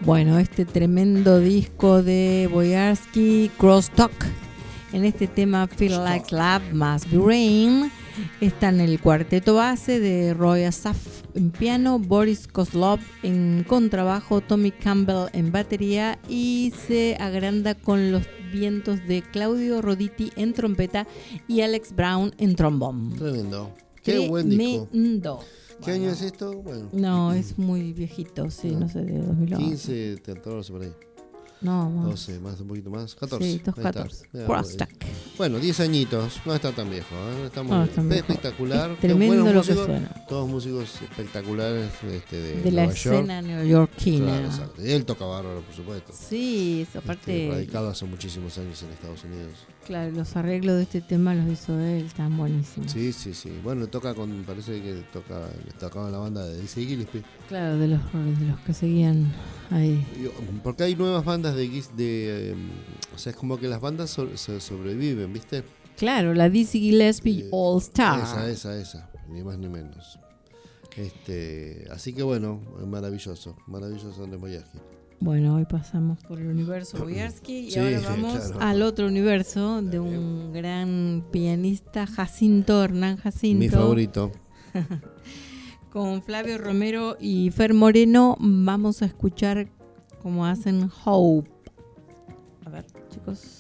Speaker 2: Bueno, este tremendo disco de Boyarsky, Crosstalk. En este tema Feel Like Love Must Be Rain están el cuarteto base de Roy Asaf en piano, Boris Kozlov en contrabajo, Tommy Campbell en batería y se agranda con los vientos de Claudio Roditi en trompeta y Alex Brown en trombón.
Speaker 3: Tremendo. Qué buen disco. ¿Qué año es esto? Bueno.
Speaker 2: No, es muy viejito, sí, no sé, de 2011.
Speaker 3: 15, 14 por ahí.
Speaker 2: No, más.
Speaker 3: 12, más, un poquito más. 14.
Speaker 2: Sí, 14. Crosstalk.
Speaker 3: Bueno, 10 añitos. No está tan viejo. Está muy espectacular.
Speaker 2: Es tremendo lo
Speaker 3: músicos,
Speaker 2: que suena.
Speaker 3: Todos músicos espectaculares
Speaker 2: de la escena neoyorquina.
Speaker 3: Claro, exacto. Y él toca bárbaro, por supuesto.
Speaker 2: Sí, aparte.
Speaker 3: Radicado hace muchísimos años en Estados Unidos.
Speaker 2: Claro, los arreglos de este tema los hizo él, están buenísimos.
Speaker 3: Sí. Bueno, parece que tocaba en la banda de Dizzy Gillespie.
Speaker 2: Claro, de los que seguían ahí.
Speaker 3: Porque hay nuevas bandas o sea, es como que las bandas sobreviven, ¿viste?
Speaker 2: Claro, la Dizzy Gillespie All Star.
Speaker 3: Esa, ni más ni menos. Así que bueno, maravilloso Andrés Boyarsky.
Speaker 2: Bueno, hoy pasamos por el universo Boyarsky y ahora vamos al otro universo de un gran pianista, Hernán Jacinto.
Speaker 3: Mi favorito.
Speaker 2: Con Flavio Romero y Fer Moreno vamos a escuchar cómo hacen Hope. A ver, chicos.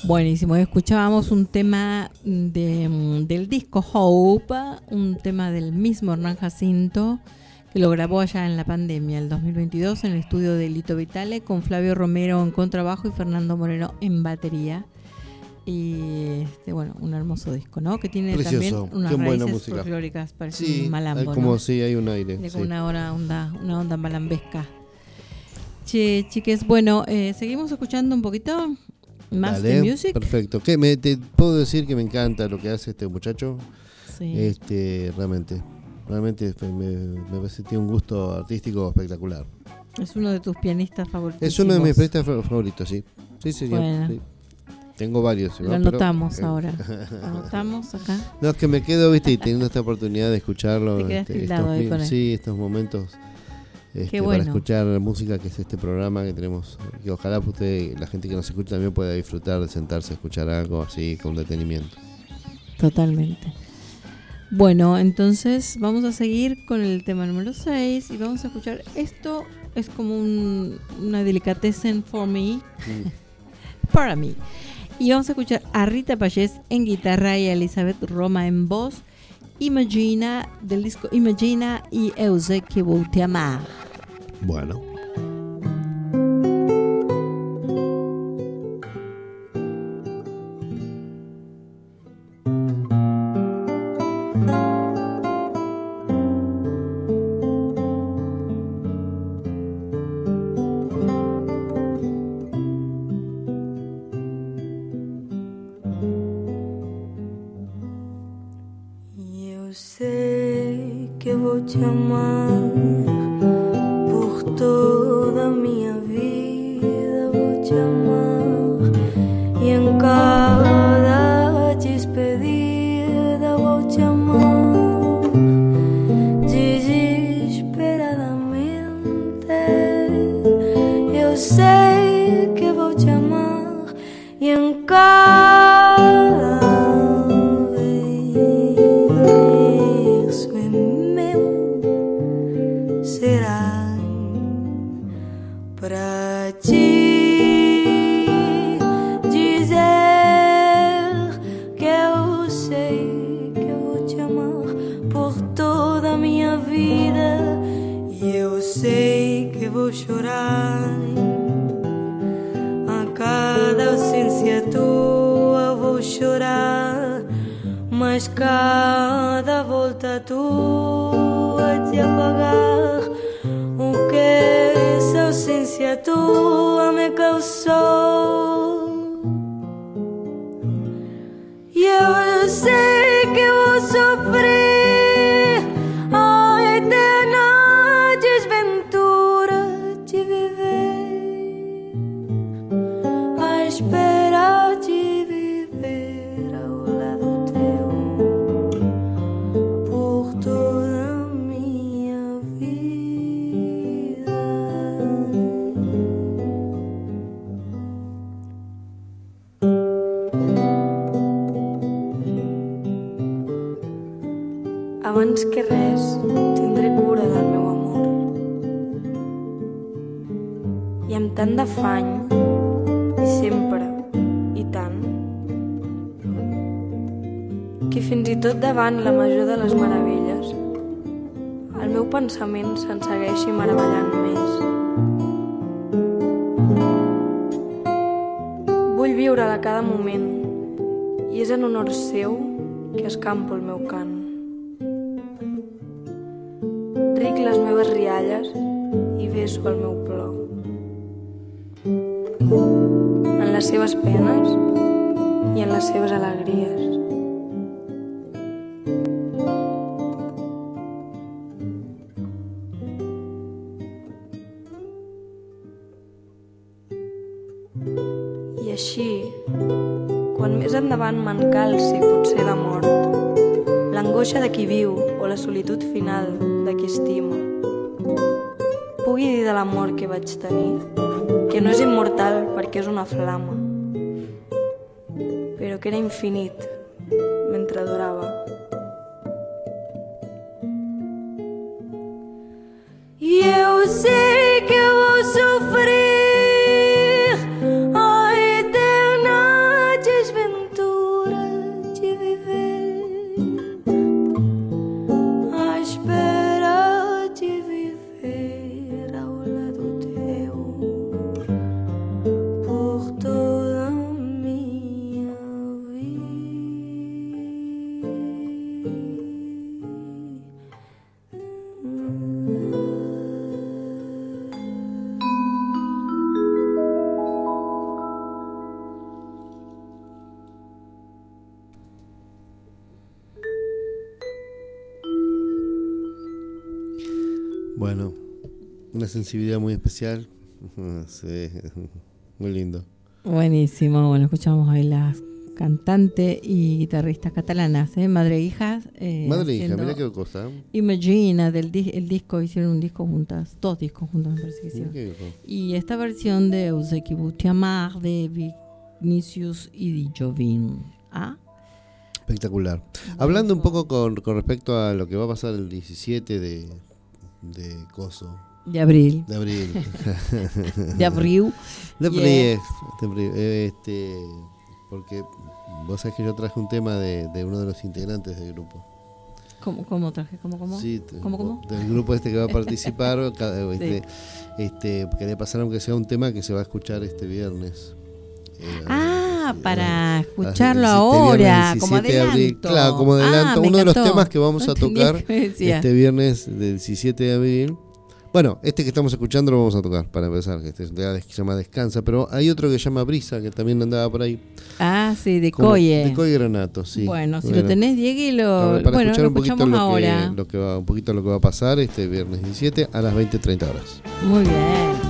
Speaker 2: Buenísimo, escuchábamos un tema del disco Hope, un tema del mismo Hernán Jacinto, que lo grabó allá en la pandemia, el 2022, en el estudio de Lito Vitale, con Flavio Romero en contrabajo y Fernando Moreno en batería. Y bueno, un hermoso disco, ¿no? Que tiene
Speaker 3: precioso,
Speaker 2: también unas raíces folclóricas, parece
Speaker 3: sí,
Speaker 2: un malambo,
Speaker 3: como
Speaker 2: ¿no?
Speaker 3: sí, hay un aire.
Speaker 2: Tiene
Speaker 3: sí.
Speaker 2: una onda malambesca. Che, chiques, bueno, seguimos escuchando un poquito más
Speaker 3: Dale,
Speaker 2: de music.
Speaker 3: Perfecto. Te puedo decir que me encanta lo que hace este muchacho.
Speaker 2: Sí.
Speaker 3: Realmente me parece que tiene un gusto artístico espectacular.
Speaker 2: Es uno de tus pianistas favoritos.
Speaker 3: Es uno de mis pianistas favoritos, sí. Sí, señor.
Speaker 2: Bueno.
Speaker 3: Sí. Tengo varios.
Speaker 2: Lo anotamos ahora. Anotamos acá.
Speaker 3: No, es que me quedo, viste, y teniendo esta oportunidad de escucharlo.
Speaker 2: Te quedas tildado ahí con él.
Speaker 3: Sí, estos momentos.
Speaker 2: Qué bueno.
Speaker 3: Para escuchar música, que es este programa que tenemos, que ojalá usted, la gente que nos escucha también pueda disfrutar de sentarse a escuchar algo así con detenimiento.
Speaker 2: Totalmente. Bueno, entonces vamos a seguir con el tema número 6 y vamos a escuchar esto. Es como una delicatessen for me, para mí. Y vamos a escuchar a Rita Payés en guitarra y a Elizabeth Roma en voz. Imagina, del disco Imagina y Eu sei que vou te amar.
Speaker 3: Bueno.
Speaker 4: Eu sei que vou te amar por toda a minha vida, vou te amar e em cada despedida vou te amar desesperadamente. Eu sei que vou te amar e em cada pra te dizer que eu sei que eu vou te amar por toda a minha vida e eu sei que vou chorar a cada ausência tua, vou chorar, mas cada volta tua te apagar o que essa ausência tua me causou. E eu sei que vou sofrer a eterna desventura de viver, a espera de viver ao lado teu por toda a minha vida. Abans que res, tindré cura del meu amor. I amb tant d'afany, i sempre, i tant, que fins i tot davant la major de les meravelles, el meu pensament se'n segueixi meravellant més. Vull viure-la a cada moment, i és en honor seu que escampo el meu cant. Ric les meves rialles i beso el meu plor. En les seves penes i en les seves alegries. I així, quan més endavant me'n calci potser la mort, l'angoixa de qui viu o la solitud final de qui estima, pugui dir de l'amor que vaig tenir que no és immortal perquè és una flama, però que era infinit mentre durava. I eu sei que vou sofrer a eterna
Speaker 3: Bueno, una sensibilidad muy especial. Sí, muy lindo.
Speaker 2: Buenísimo. Bueno, escuchamos ahí las cantantes y guitarristas catalanas, madre e hijas.
Speaker 3: Madre e hija, mirá qué cosa.
Speaker 2: Imagina, el disco, hicieron un disco juntas, 2 discos juntas me parece que hicieron. Y esta versión de Euseki Boutiamar, de Vinicius y Di Jovin.
Speaker 3: Espectacular. Hablando un poco con respecto a lo que va a pasar el 17 de coso.
Speaker 2: De abril.
Speaker 3: De abril.
Speaker 2: De abril.
Speaker 3: De abril. Porque vos sabés que yo traje un tema de uno de los integrantes del grupo.
Speaker 2: ¿Cómo traje? ¿Cómo?
Speaker 3: Sí,
Speaker 2: ¿Cómo?
Speaker 3: Del grupo que va a participar. Quería pasar aunque sea un tema que se va a escuchar este viernes.
Speaker 2: Para escucharlo ahora, como adelanto.
Speaker 3: Claro, como adelanto. Uno de los temas que vamos a tocar
Speaker 2: este
Speaker 3: viernes del 17 de abril. Bueno, este que estamos escuchando lo vamos a tocar para empezar, que este se llama Descansa, pero hay otro que se llama Brisa, que también andaba por ahí.
Speaker 2: Sí, de Coye.
Speaker 3: De Coye Granato, sí.
Speaker 2: Bueno, si lo tenés, Diego,
Speaker 3: para escuchar un poquito
Speaker 2: ahora.
Speaker 3: un poquito lo que va a pasar este viernes 17 a las 20:30 horas.
Speaker 2: Muy bien.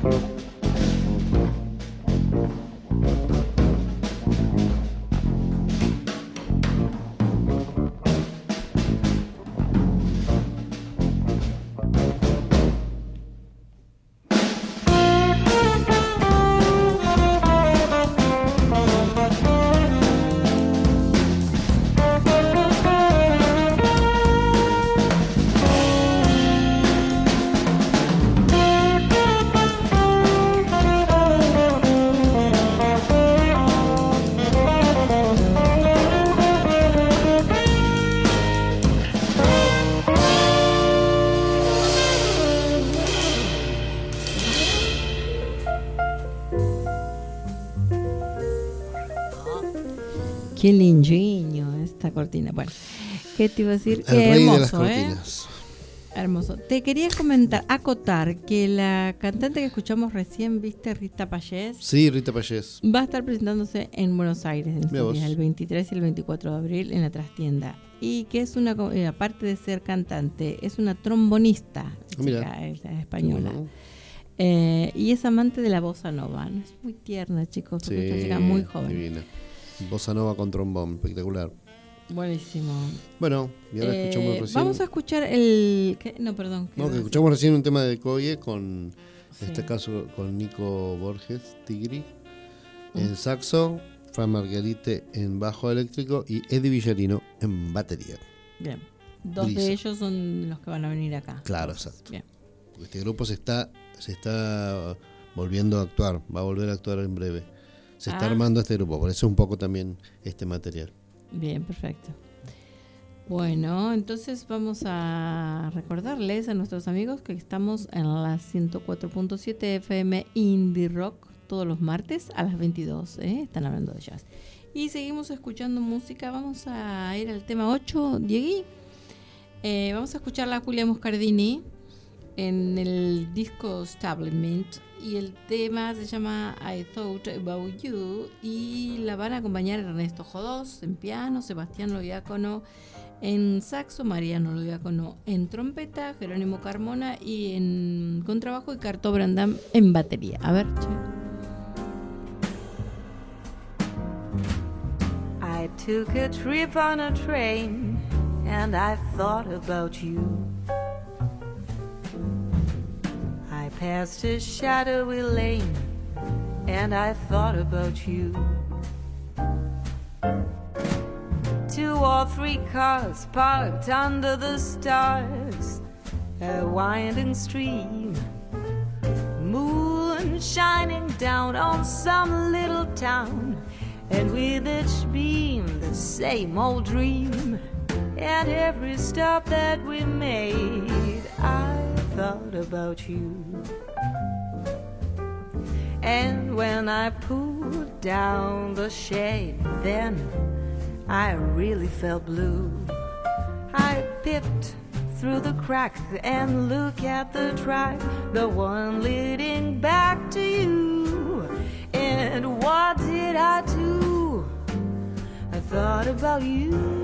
Speaker 2: Qué lingueño esta cortina. Bueno, ¿qué te iba a decir?
Speaker 3: El rey
Speaker 2: hermoso,
Speaker 3: de las cortinas.
Speaker 2: Hermoso. Te quería acotar que la cantante que escuchamos recién, ¿viste? Rita Payés.
Speaker 3: Sí, Rita Payés.
Speaker 2: Va a estar presentándose en Buenos Aires en estos días, el 23 y el 24 de abril en la Trastienda. Y que es una, aparte de ser cantante, es una trombonista, chica, es española. Bueno. Y es amante de la bossa nova, ¿no? Es muy tierna, chicos, porque es una chica muy joven.
Speaker 3: Divina. Bossa nova con trombón, espectacular.
Speaker 2: Buenísimo.
Speaker 3: Bueno, y ahora escuchamos recién.
Speaker 2: Vamos a escuchar el... ¿qué? No, perdón.
Speaker 3: No, que escuchamos recién un tema de Coye con, en este caso, con Nico Borges, Tigri, en saxo, Fran Marguerite en bajo eléctrico y Eddie Villarino en batería.
Speaker 2: Bien. Dos de ellos son los que van a venir acá.
Speaker 3: Claro, exacto. Bien. Este grupo se está volviendo a actuar, va a volver a actuar en breve. Se está armando este grupo, por eso un poco también este material.
Speaker 2: Bien, perfecto. Bueno, entonces vamos a recordarles a nuestros amigos que estamos en la 104.7 FM Indie Rock todos los martes a las 22, están hablando de jazz. Y seguimos escuchando música, vamos a ir al tema 8, Diegui. Vamos a escuchar a Julia Moscardini en el disco Stablement y el tema se llama I Thought About You y la van a acompañar Ernesto Jodós en piano, Sebastián Loiácono en saxo, Mariano Loiácono en trompeta, Jerónimo Carmona y en contrabajo y Carto Brandam en batería. A ver, che.
Speaker 4: I took a trip on a train and I thought about you. I passed a shadowy lane and I thought about you. 2 or 3 cars parked under the stars, a winding stream, moon shining down on some little town, and with each beam the same old dream. And every stop that we made, I thought about you. And when I pulled down the shade, then I really felt blue. I peeped through the crack and looked at the track, the one leading back to you. And what did I do? I thought about you.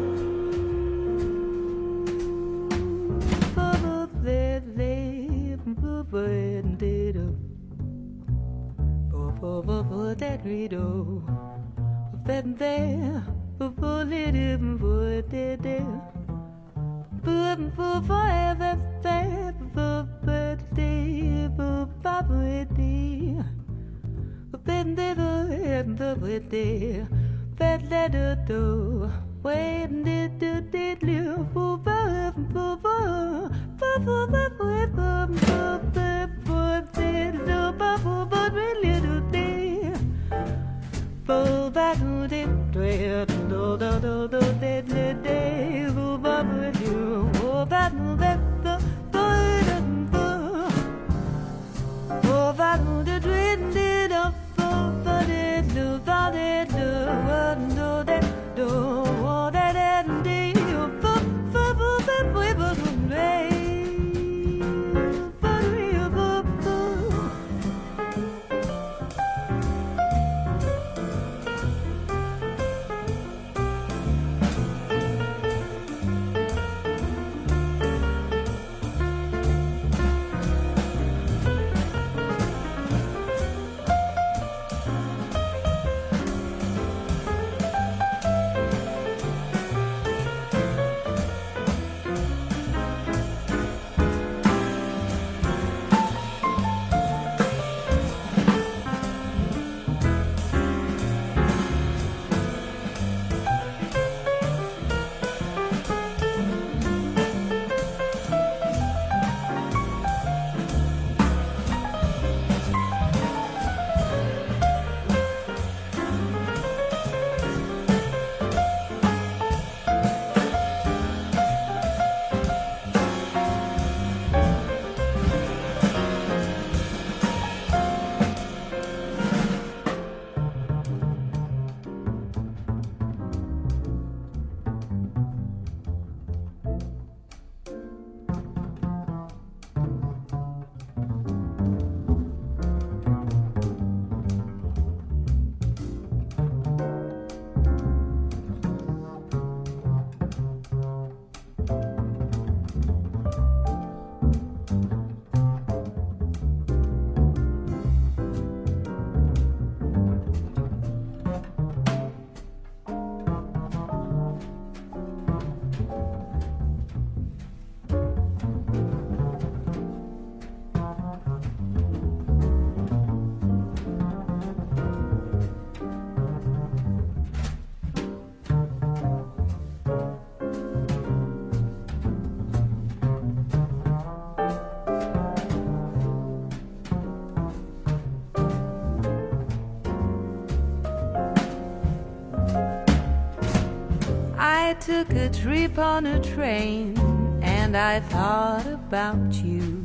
Speaker 4: I took a trip on a train and I thought about you.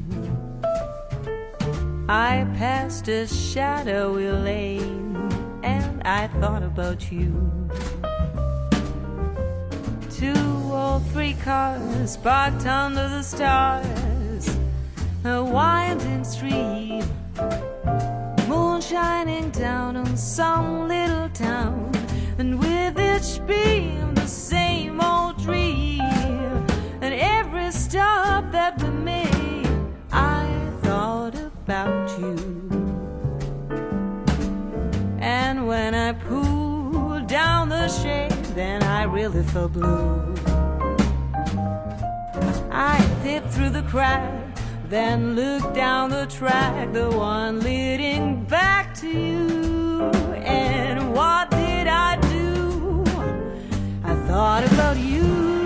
Speaker 4: I passed a shadowy lane and I thought about you. 2 or 3 cars parked under the stars, a winding street, moon shining down on some little town, and with each beam the same old dream. And every stop that we made, I thought about you. And when I pulled down the shade, then I really felt blue. I dipped through the crack, then looked down the track, the one leading back to you. And what did I do? I thought about you.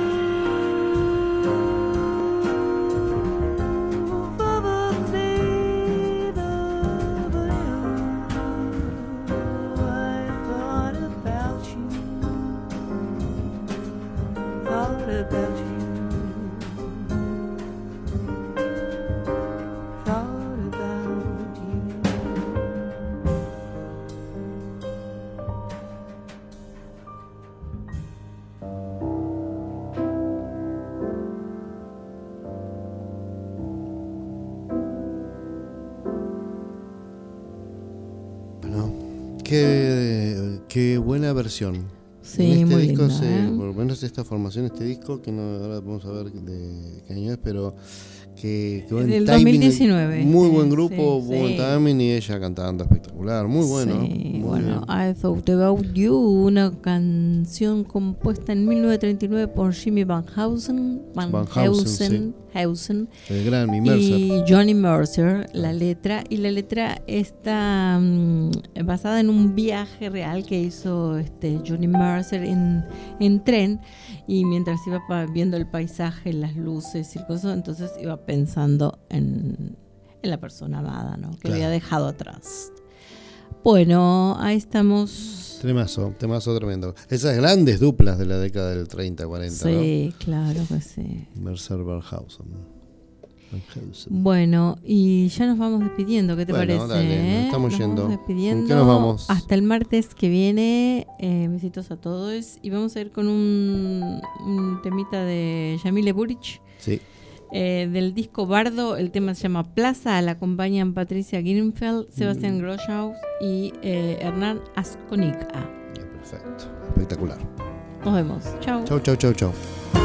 Speaker 3: Qué buena versión.
Speaker 2: Sí,
Speaker 3: en este
Speaker 2: muy
Speaker 3: disco,
Speaker 2: linda,
Speaker 3: por lo menos esta formación, este disco, que no, ahora vamos a ver de qué año es, pero que buen
Speaker 2: del
Speaker 3: timing,
Speaker 2: 2019.
Speaker 3: muy buen grupo,
Speaker 2: Sí,
Speaker 3: buen timing, y ella cantando espectacular, muy bueno.
Speaker 2: Sí,
Speaker 3: muy
Speaker 2: bueno,
Speaker 3: bien.
Speaker 2: I Thought About You, una canción compuesta en 1939 por Jimmy Van Heusen,
Speaker 3: El gran Mercer.
Speaker 2: y Johnny Mercer, la letra está basada en un viaje real que hizo Johnny Mercer en tren, y mientras iba viendo el paisaje, las luces y cosas, entonces iba pensando en la persona amada, ¿no? Que había dejado atrás. Bueno, ahí estamos.
Speaker 3: Temazo tremendo. Esas grandes duplas de la década del 30, 40,
Speaker 2: Sí,
Speaker 3: ¿no?
Speaker 2: claro que sí.
Speaker 3: Mercer Van Heusen.
Speaker 2: Bueno, y ya nos vamos despidiendo, ¿qué te parece?
Speaker 3: Dale, nos estamos yendo.
Speaker 2: Vamos despidiendo.
Speaker 3: ¿Con qué nos vamos?
Speaker 2: Hasta el martes que viene. Besitos a todos. Y vamos a ir con un temita de Yamile Buric.
Speaker 3: Sí.
Speaker 2: Del disco Bardo. El tema se llama Plaza. La acompañan Patricia Grinfeld, Sebastián Groschhaus y Hernán Azcónica.
Speaker 3: Perfecto, espectacular.
Speaker 2: Nos vemos. Chao.
Speaker 3: Chau.